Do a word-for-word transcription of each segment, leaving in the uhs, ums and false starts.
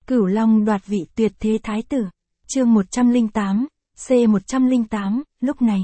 Cửu Long đoạt vị tuyệt thế thái tử. Chương một trăm lẻ tám, C một trăm lẻ tám, lúc này.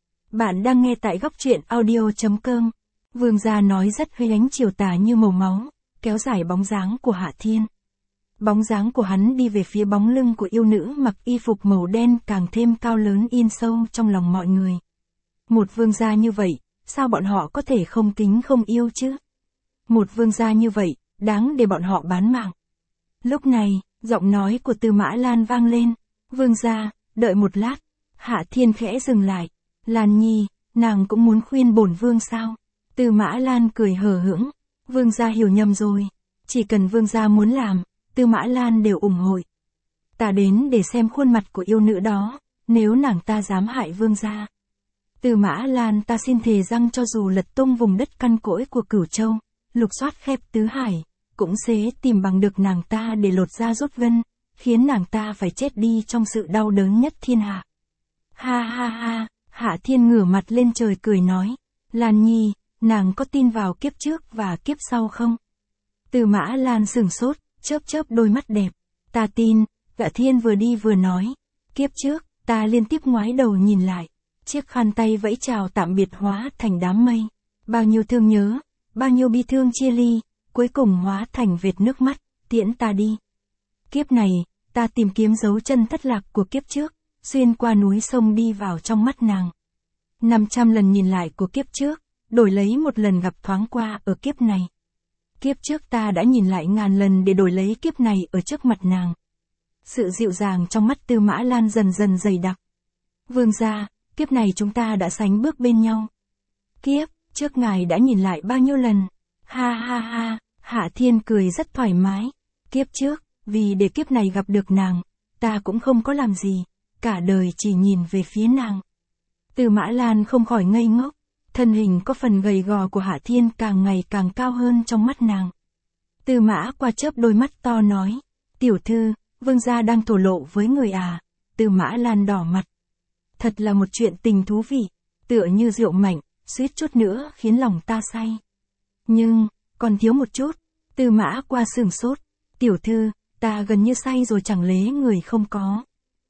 Bạn đang nghe tại góc truyện audio chấm com. Vương gia nói rất huy ánh chiều tà như màu máu, kéo dài bóng dáng của Hạ Thiên. Bóng dáng của hắn đi về phía bóng lưng của yêu nữ mặc y phục màu đen càng thêm cao lớn in sâu trong lòng mọi người. Một vương gia như vậy, sao bọn họ có thể không kính không yêu chứ? Một vương gia như vậy, đáng để bọn họ bán mạng. Lúc này, giọng nói của Tư Mã Lan vang lên. Vương gia, đợi một lát. Hạ Thiên khẽ dừng lại. Lan Nhi, nàng cũng muốn khuyên bổn vương sao? Tư Mã Lan cười hờ hững. Vương gia hiểu nhầm rồi. Chỉ cần vương gia muốn làm, Tư Mã Lan đều ủng hộ. Ta đến để xem khuôn mặt của yêu nữ đó, nếu nàng ta dám hại vương gia. Tư Mã Lan ta xin thề rằng cho dù lật tung vùng đất căn cỗi của Cửu Châu, lục soát khép tứ hải, cũng sẽ tìm bằng được nàng ta để lột da rút gân, khiến nàng ta phải chết đi trong sự đau đớn nhất thiên hạ. Ha ha ha, Hạ Thiên ngửa mặt lên trời cười nói. Lan Nhi, nàng có tin vào kiếp trước và kiếp sau không? Tư Mã Lan sửng sốt, chớp chớp đôi mắt đẹp. Ta tin, Hạ Thiên vừa đi vừa nói. Kiếp trước, ta liên tiếp ngoái đầu nhìn lại. Chiếc khăn tay vẫy chào tạm biệt hóa thành đám mây. Bao nhiêu thương nhớ, bao nhiêu bi thương chia ly, cuối cùng hóa thành vệt nước mắt, tiễn ta đi. Kiếp này, ta tìm kiếm dấu chân thất lạc của kiếp trước, xuyên qua núi sông đi vào trong mắt nàng. năm trăm lần nhìn lại của kiếp trước, đổi lấy một lần gặp thoáng qua ở kiếp này. Kiếp trước ta đã nhìn lại ngàn lần để đổi lấy kiếp này ở trước mặt nàng. Sự dịu dàng trong mắt Tư Mã Lan dần dần dày đặc. Vương gia, kiếp này chúng ta đã sánh bước bên nhau. Kiếp trước ngài đã nhìn lại bao nhiêu lần? Ha ha ha, Hạ Thiên cười rất thoải mái. Kiếp trước, vì để kiếp này gặp được nàng, ta cũng không có làm gì, cả đời chỉ nhìn về phía nàng. Tư Mã Lan không khỏi ngây ngốc, thân hình có phần gầy gò của Hạ Thiên càng ngày càng cao hơn trong mắt nàng. Tư Mã qua chớp đôi mắt to nói, tiểu thư, vương gia đang thổ lộ với người à? Tư Mã Lan đỏ mặt. Thật là một chuyện tình thú vị, tựa như rượu mạnh, suýt chút nữa khiến lòng ta say. Nhưng, còn thiếu một chút. Tư Mã qua sửng sốt. Tiểu thư, ta gần như say rồi chẳng lẽ người không có.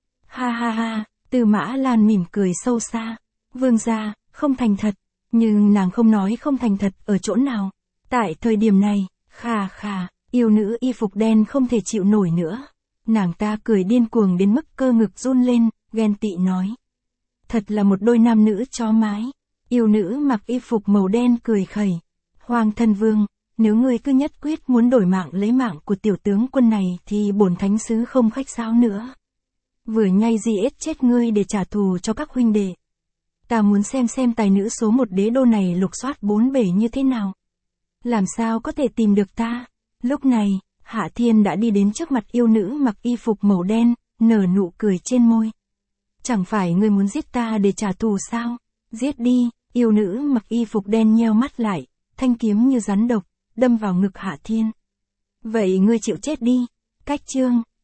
Ha ha ha, Tư Mã Lan mỉm cười sâu xa. Vương gia, không thành thật. Nhưng nàng không nói không thành thật ở chỗ nào. Tại thời điểm này, khà khà, yêu nữ y phục đen không thể chịu nổi nữa. Nàng ta cười điên cuồng đến mức cơ ngực run lên, ghen tị nói. Thật là một đôi nam nữ chó mái. Yêu nữ mặc y phục màu đen cười khẩy. Hoàng thân vương, nếu ngươi cứ nhất quyết muốn đổi mạng lấy mạng của tiểu tướng quân này thì bổn thánh sứ không khách sáo nữa. Vừa nhai giết chết ngươi để trả thù cho các huynh đệ. Ta muốn xem xem tài nữ số một đế đô này lục soát bốn bể như thế nào. Làm sao có thể tìm được ta? Lúc này, Hạ Thiên đã đi đến trước mặt yêu nữ mặc y phục màu đen, nở nụ cười trên môi. Chẳng phải ngươi muốn giết ta để trả thù sao? Giết đi, yêu nữ mặc y phục đen nheo mắt lại, thanh kiếm như rắn độc, đâm vào ngực Hạ Thiên. Vậy ngươi chịu chết đi. Cách chương